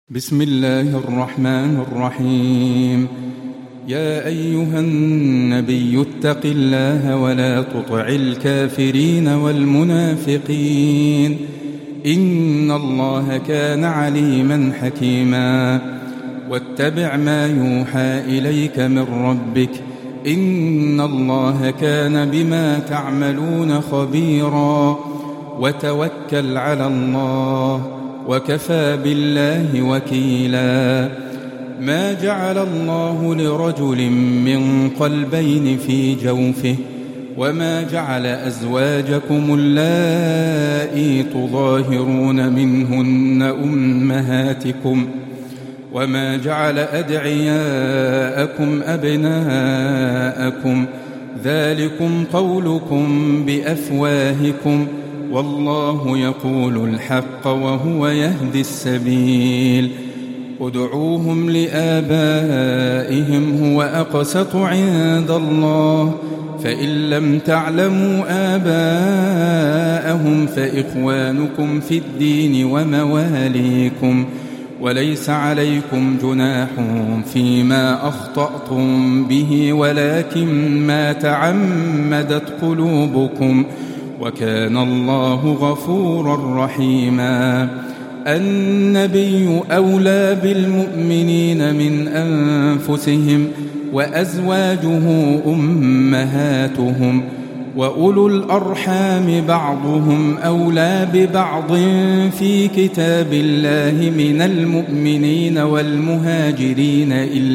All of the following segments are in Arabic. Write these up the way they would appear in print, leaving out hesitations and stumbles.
بسم الله الرحمن الرحيم. يا أيها النبي اتق الله ولا تطع الكافرين والمنافقين إن الله كان عليما حكيما. واتبع ما يوحى إليك من ربك إن الله كان بما تعملون خبيرا. وتوكل على الله وكفى بالله وكيلا. ما جعل الله لرجل من قلبين في جوفه وما جعل أزواجكم اللائي تظاهرون منهن أمهاتكم وما جعل أدعياءكم أبناءكم ذلكم قولكم بأفواهكم والله يقول الحق وهو يهدي السبيل. ادعوهم لآبائهم هو أقسط عند الله فإن لم تعلموا آباءهم فإخوانكم في الدين ومواليكم وليس عليكم جناح فيما أخطأتم به ولكن ما تعمدت قلوبكم وكان الله غفورا رحيما. النبي أولى بالمؤمنين من أنفسهم وأزواجه أمهاتهم وأولو الأرحام بعضهم أولى ببعض في كتاب الله من المؤمنين والمهاجرين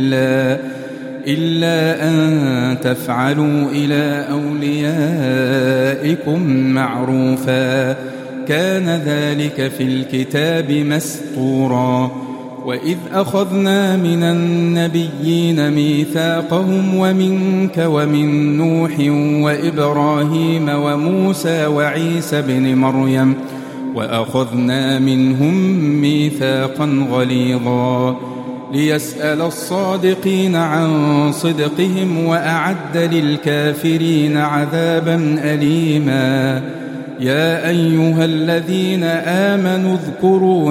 إلا أن تفعلوا إلى أوليائكم معروفا كان ذلك في الكتاب مسطورا. وإذ أخذنا من النبيين ميثاقهم ومنك ومن نوح وإبراهيم وموسى وعيسى بن مريم وأخذنا منهم ميثاقا غليظا ليسأل الصادقين عن صدقهم وأعد للكافرين عذابا أليما. يا أيها الذين آمنوا اذكروا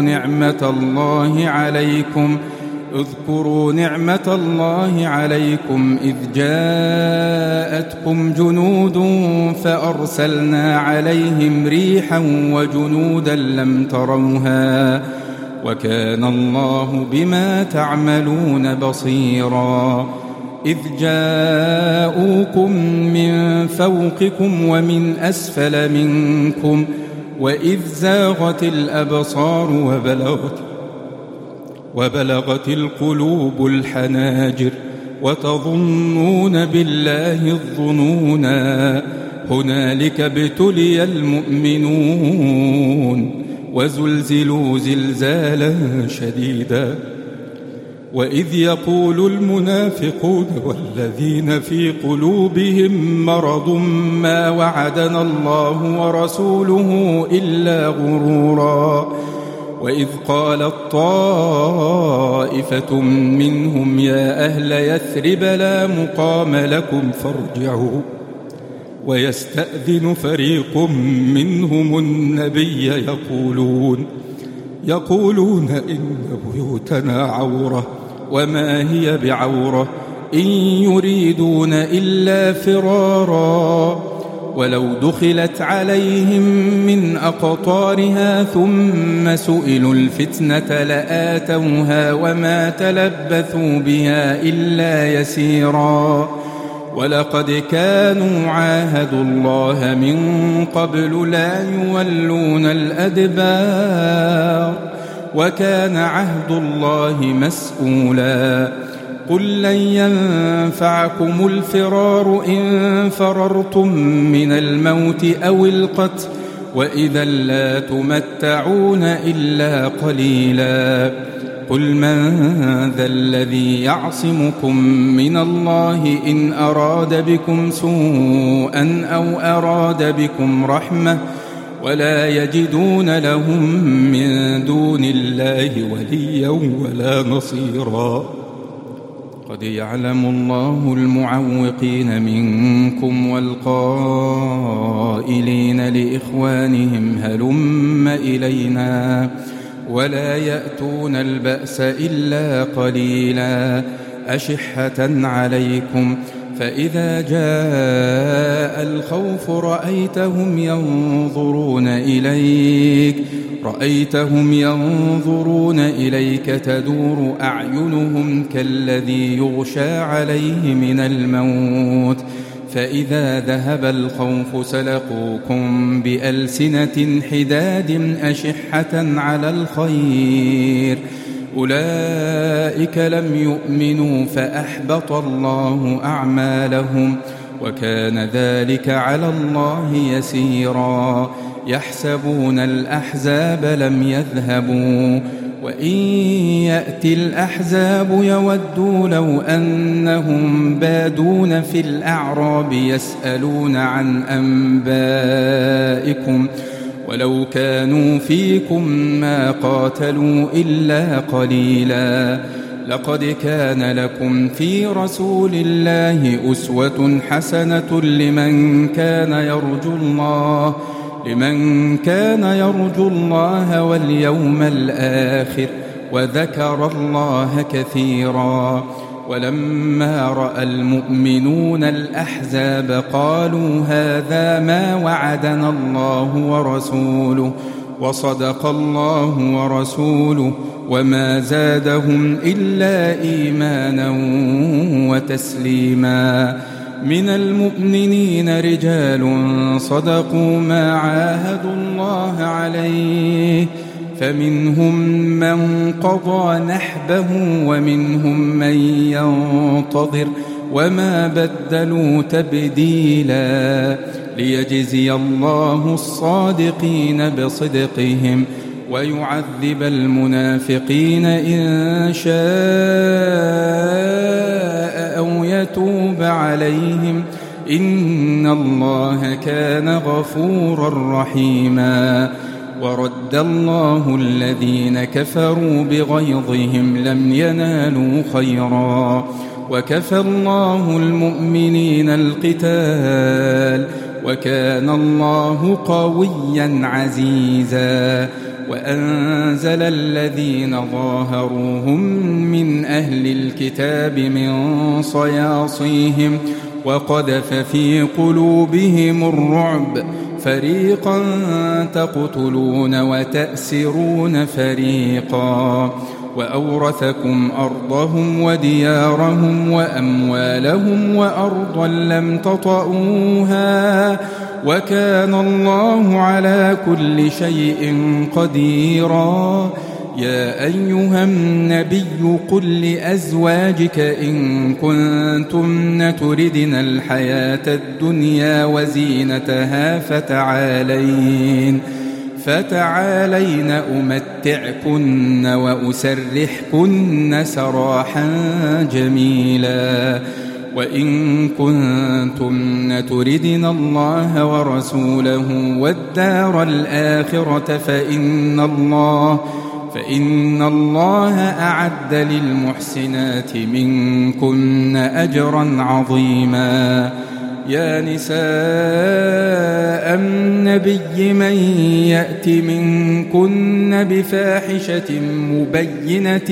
نعمة الله عليكم إذ جاءتكم جنود فأرسلنا عليهم ريحا وجنودا لم تروها وكان الله بما تعملون بصيرا. إذ جاءوكم من فوقكم ومن أسفل منكم وإذ زاغت الأبصار وبلغت القلوب الحناجر وتظنون بالله الظنونا. هنالك ابتلي المؤمنون وزلزلوا زلزالا شديدا. وإذ يقول المنافقون والذين في قلوبهم مرض ما وعدنا الله ورسوله إلا غرورا. وإذ قالت طائفة منهم يا أهل يثرب لا مقام لكم فارجعوا ويستأذن فريق منهم النبي يقولون إن بيوتنا عورة وما هي بعورة إن يريدون إلا فرارا ولو دخلت عليهم من أقطارها ثم سئلوا الفتنة لآتوها وما تلبثوا بها إلا يسيرا. ولقد كانوا عاهدوا الله من قبل لا يولون الأدبار وكان عهد الله مسؤولا. قل لن ينفعكم الفرار إن فررتم من الموت أو القتل وإذا لا تمتعون إلا قليلا. قل من ذا الذي يعصمكم من الله إن أراد بكم سوءا أو أراد بكم رحمة ولا يجدون لهم من دون الله وليا ولا نصيرا. قد يعلم الله المعوقين منكم والقائلين لإخوانهم هلم إلينا ولا يأتون البأس إلا قليلا أشحة عليكم فإذا جاء الخوف رأيتهم ينظرون إليك تدور أعينهم كالذي يغشى عليه من الموت فإذا ذهب الخوف سلقوكم بألسنة حداد أشحة على الخير أولئك لم يؤمنوا فأحبط الله أعمالهم وكان ذلك على الله يسيرا يحسبون الأحزاب لم يذهبوا وإن يأتي الأحزاب يودوا لو أنهم بادون في الأعراب يسألون عن أنبائكم ولو كانوا فيكم ما قاتلوا إلا قليلا لقد كان لكم في رسول الله أسوة حسنة لمن كان يرجو الله واليوم الآخر وذكر الله كثيرا ولما رأى المؤمنون الأحزاب قالوا هذا ما وعدنا الله ورسوله وصدق الله ورسوله وما زادهم إلا إيمانا وتسليما من المؤمنين رجال صدقوا ما عاهدوا الله عليه فمنهم من قضى نحبه ومنهم من ينتظر وما بدلوا تبديلا ليجزي الله الصادقين بصدقهم ويعذب المنافقين إن شاء أو يتوب عليهم إن الله كان غفورا رحيما ورد الله الذين كفروا بغيظهم لم ينالوا خيرا وكفى الله المؤمنين القتال وكان الله قويا عزيزا وأنزل الذين ظاهروهم من أهل الكتاب من صياصيهم وقذف في قلوبهم الرعب فريقا تقتلون وتأسرون فريقا وأورثكم أرضهم وديارهم وأموالهم وأرضا لم تطئوها وكان الله على كل شيء قديرا يا أيها النبي قل لأزواجك إن كنتن تردن الحياة الدنيا وزينتها فتعالين أمتعكن وأسرحكن سراحا جميلا وإن كنتن تردن الله ورسوله والدار الآخرة فإن الله أعد للمحسنات منكن أجرا عظيما يا نساء النبي من يأت منكن بفاحشة مبينة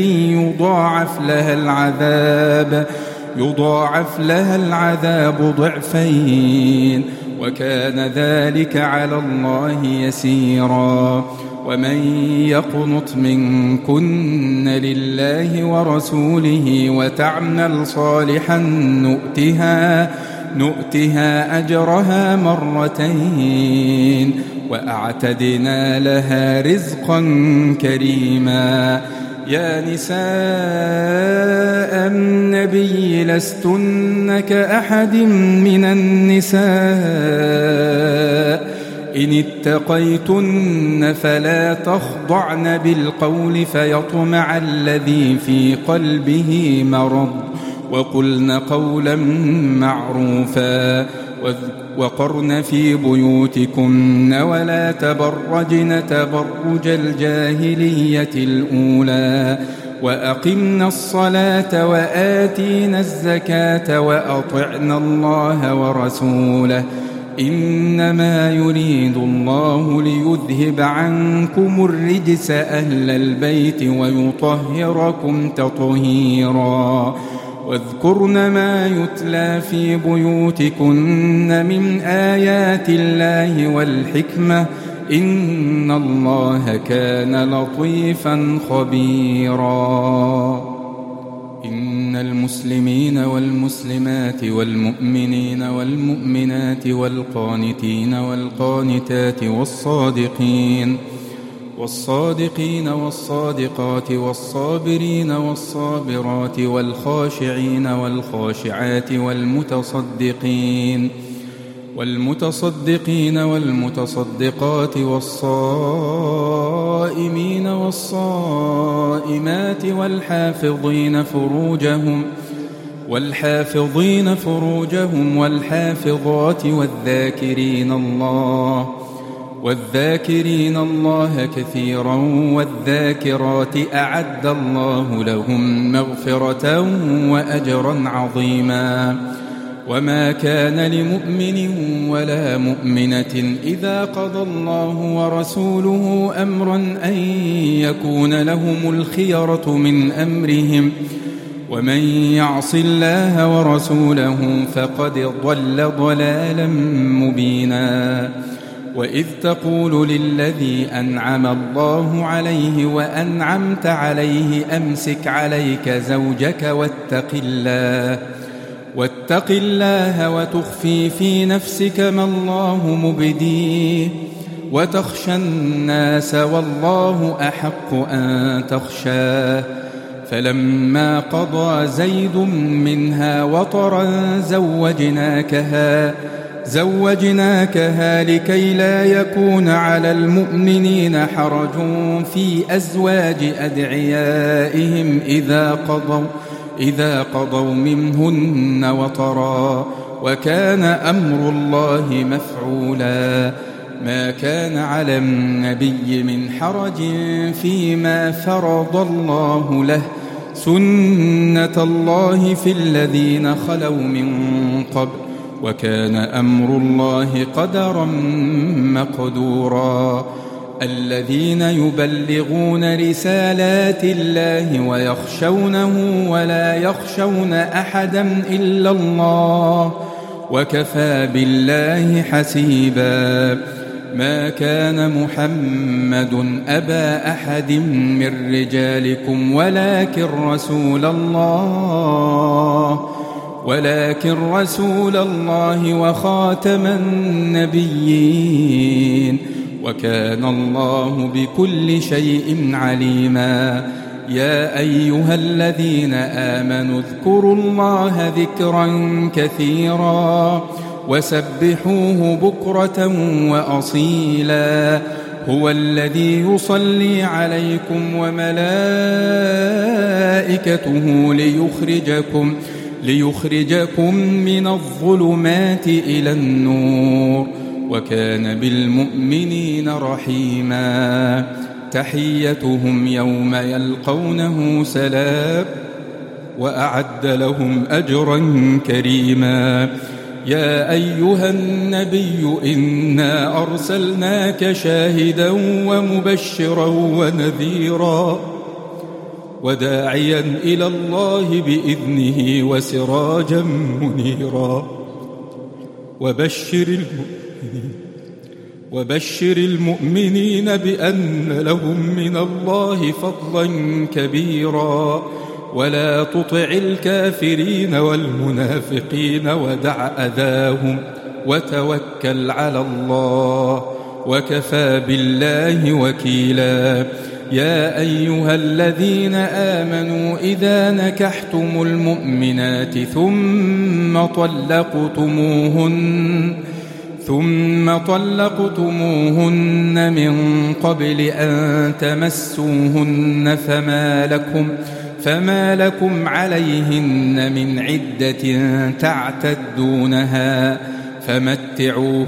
يضاعف لها العذاب ضعفين وكان ذلك على الله يسيرا ومن يقنط منكن لله ورسوله وتعمل صالحا نؤتها أجرها مرتين وأعتدنا لها رزقا كريما يا نساء النبي لستن كأحد من النساء إن اتقيتن فلا تخضعن بالقول فيطمع الذي في قلبه مرض وقلن قولا معروفا وقرن في بيوتكن ولا تبرجن تبرج الجاهلية الأولى وأقمنا الصلاة وآتينا الزكاة وأطعنا الله ورسوله إنما يريد الله ليذهب عنكم الرجس أهل البيت ويطهركم تطهيرا واذكرن ما يتلى في بيوتكن من آيات الله والحكمة إن الله كان لطيفا خبيرا إن المسلمين والمسلمات والمؤمنين والمؤمنات والقانتين والقانتات والصادقين والصادقات والصابرين والصابرات والخاشعين والخاشعات والمتصدقين والمتصدقات والصائمين والصائمات والحافظين فروجهم والحافظات والذاكرين الله كثيرا والذاكرات أعد الله لهم مغفرة وأجرا عظيما وما كان لمؤمن ولا مؤمنة إذا قضى الله ورسوله أمرا أن يكون لهم الخيرة من أمرهم ومن يعص الله ورسوله فقد ضل ضلالا مبينا وإذ تقول للذي أنعم الله عليه وأنعمت عليه أمسك عليك زوجك واتق الله وتخفي في نفسك ما الله مبديه وتخشى الناس والله أحق أن تخشاه فلما قضى زيد منها وطرا زوجناكها لكي لا يكون على المؤمنين حرج في أزواج أدعيائهم إذا قضوا منهن وطرا وكان أمر الله مفعولا ما كان على النبي من حرج فيما فرض الله له سنة الله في الذين خلوا من قبل وكان أمر الله قدرا مقدورا الذين يبلغون رسالات الله ويخشونه ولا يخشون أحدا إلا الله وكفى بالله حسيبا ما كان محمد أبا أحد من رجالكم ولكن رسول الله وخاتم النبيين وكان الله بكل شيء عليما يا أيها الذين آمنوا اذكروا الله ذكرا كثيرا وسبحوه بكرة وأصيلا هو الذي يصلي عليكم وملائكته ليخرجكم من الظلمات إلى النور وكان بالمؤمنين رحيما تحيتهم يوم يلقونه سلام وأعد لهم أجرا كريما يا أيها النبي إنا أرسلناك شاهدا ومبشرا ونذيرا وداعيا إلى الله بإذنه وسراجا منيرا وبشر المؤمنين بأن لهم من الله فضلا كبيرا ولا تطع الكافرين والمنافقين ودع أذاهم وتوكل على الله وكفى بالله وكيلا يا أيها الذين آمنوا إذا نكحتم المؤمنات ثم طلقتموهن من قبل أن تمسوهن فما لكم عليهن من عدة تعتدونها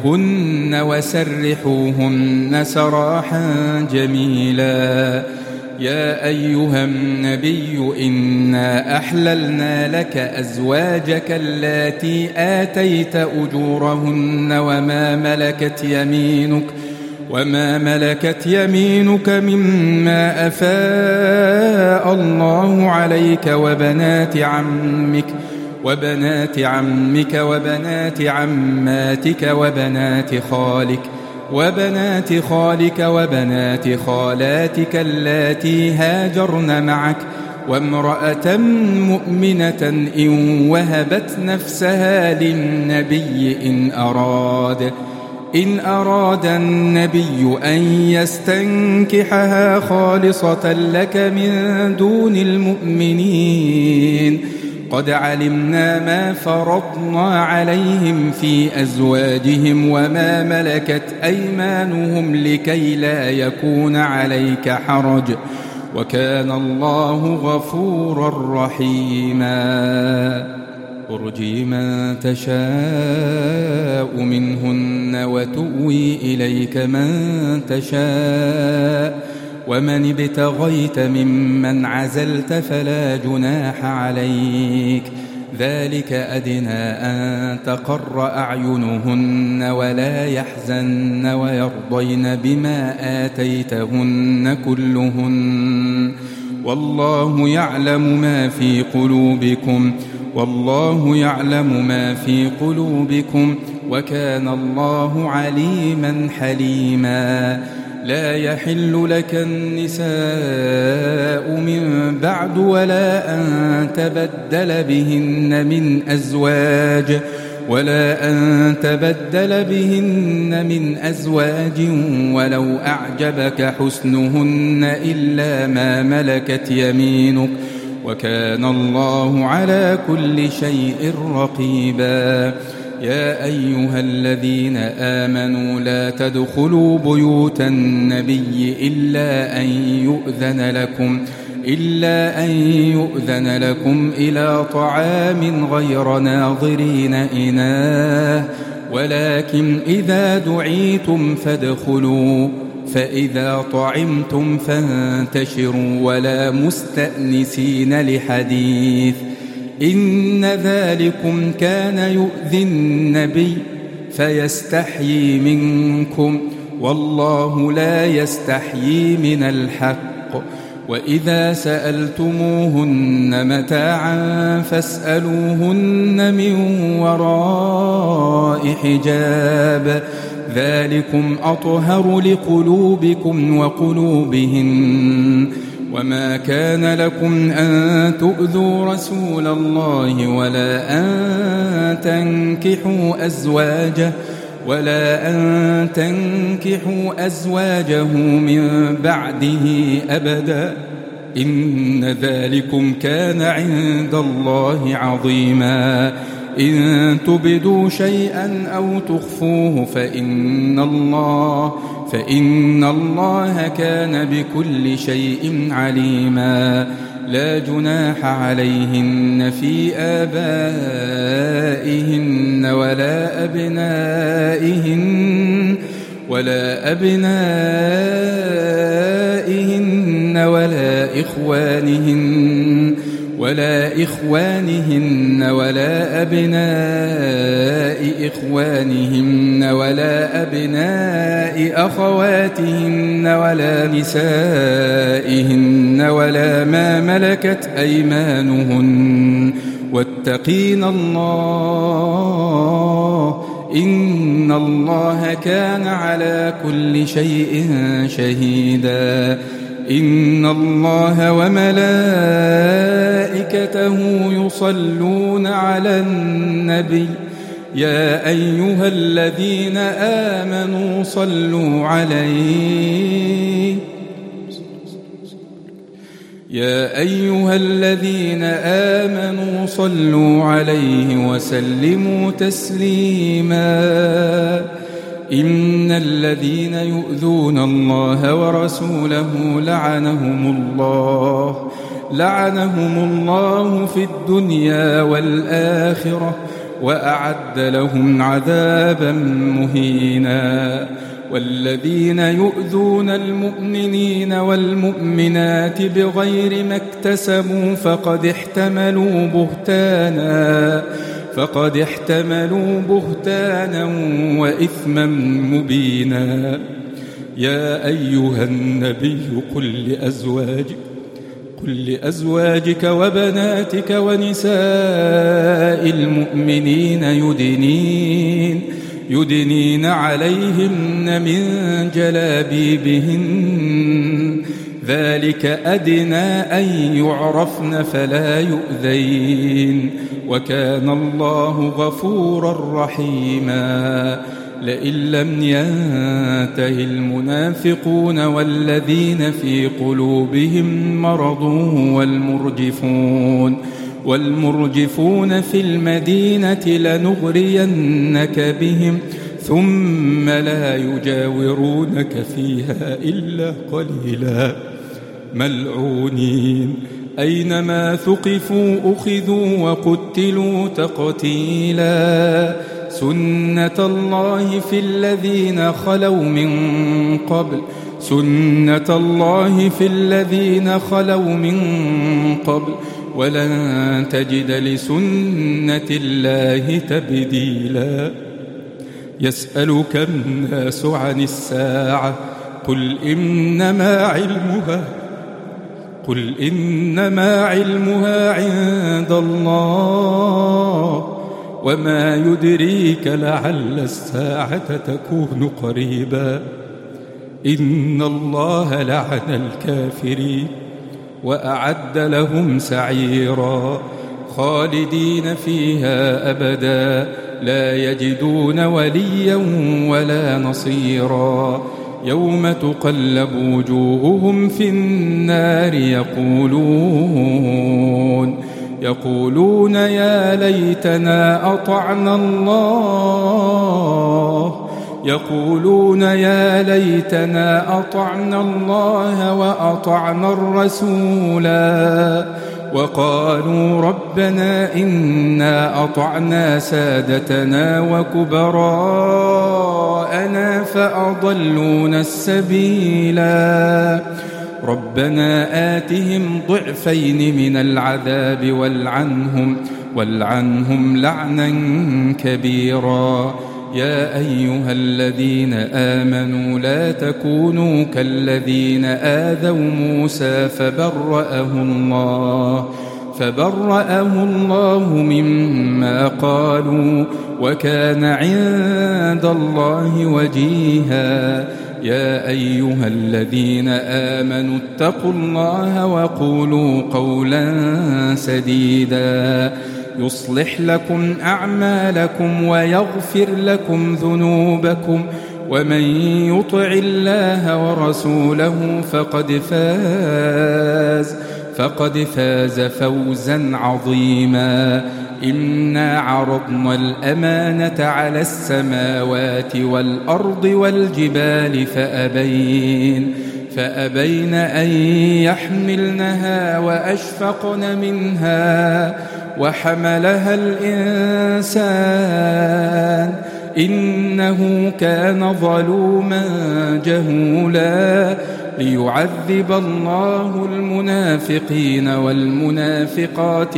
فمتعوهن وسرحوهن سراحا جميلا يا أيها النبي إنا أحللنا لك أزواجك اللاتي آتيت أجورهن وما ملكت يمينك مما أفاء الله عليك وبنات عمك وبنات عماتك وبنات خالك وبنات خالاتك اللاتي هاجرن معك وامرأة مؤمنة إن وهبت نفسها للنبي إن أراد النبي أن يستنكحها خالصة لك من دون المؤمنين قد علمنا ما فرضنا عليهم في أزواجهم وما ملكت أيمانهم لكي لا يكون عليك حرج وكان الله غفورا رحيما ترجي من تشاء منهن وتؤوي إليك من تشاء ومن ابتغيت ممن عزلت فلا جناح عليك ذلك أدنى أن تقر أعينهن ولا يحزن ويرضين بما آتيتهن كلهن والله يعلم ما في قلوبكم وكان الله عليما حليما لا يحل لك النساء من بعد ولا أن تبدل بهن من أزواج ولو أعجبك حسنهن إلا ما ملكت يمينك وكان الله على كل شيء رقيبا يا أيها الذين آمنوا لا تدخلوا بيوت النبي إلا أن يؤذن لكم إلى طعام غير ناظرين إناه ولكن إذا دعيتم فادخلوا فإذا طعمتم فانتشروا ولا مستأنسين لحديث إن ذلكم كان يؤذي النبي فيستحيي منكم والله لا يستحيي من الحق وإذا سألتموهن متاعا فاسألوهن من وراء حجاب ذلكم أطهر لقلوبكم وقلوبهن وما كان لكم أن تؤذوا رسول الله ولا أن تنكحوا أزواجه من بعده أبدا إن ذلكم كان عند الله عظيما إن تبدوا شيئا أو تخفوه فإن الله كان بكل شيء عليما لا جناح عليهن في آبائهن ولا أبنائهن ولا إخوانهن ولا أبناء إخوانهن ولا أبناء أخواتهن ولا نسائهن ولا ما ملكت أيمانهن واتقين الله إن الله كان على كل شيء شهيدا إن الله وملائكته يصلون على النبي يا أيها الذين آمنوا صلوا عليه وسلموا تسليما إن الذين يؤذون الله ورسوله لعنهم الله في الدنيا والآخرة وأعد لهم عذابا مهينا والذين يؤذون المؤمنين والمؤمنات بغير ما اكتسبوا فقد احتملوا بهتانا وإثما مبينا. يا أيها النبي قل لأزواجك وبناتك ونساء المؤمنين يدنين عليهن من جلابيبهن ذلك أدنى أن يعرفن فلا يؤذين وكان الله غفورا رحيما. لئن لم ينته المنافقون والذين في قلوبهم مرض والمرجفون في المدينة لنغرينك بهم ثم لا يجاورونك فيها إلا قليلا ملعونين أينما ثقفوا أخذوا وقتلوا تقتيلا. سنة الله في الذين خلوا من قبل ولن تجد لسنة الله تبديلا. يسألك الناس عن الساعة قل إنما علمها عند الله وما يدريك لعل الساعة تكون قريبا. إن الله لعن الكافرين وأعد لهم سعيرا خالدين فيها أبدا لا يجدون وليا ولا نصيرا. يوم تقلب وجوههم في النار يقولون يا ليتنا أطعنا الله وأطعنا الرسولا وقالوا ربنا إنا أطعنا سادتنا وكبراءنا فأضلونا السبيلا. ربنا آتهم ضعفين من العذاب والعنهم لعنا كبيرا. يا أيها الذين آمنوا لا تكونوا كالذين آذوا موسى فبرأه الله مما قالوا وكان عند الله وجيها. يا أيها الذين آمنوا اتقوا الله وقولوا قولا سديدا يصلح لكم أعمالكم ويغفر لكم ذنوبكم ومن يطع الله ورسوله فقد فاز فوزا عظيما. إنا عرضنا الأمانة على السماوات والأرض والجبال فأبين أن يحملنها وأشفقن منها وحملها الإنسان إنه كان ظلوما جهولا. ليعذب الله المنافقين والمنافقات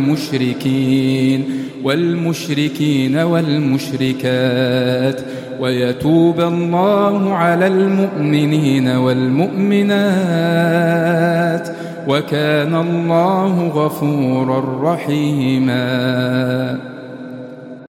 والمشركين والمشركات ويتوب الله على المؤمنين والمؤمنات وكان الله غفورا رحيما.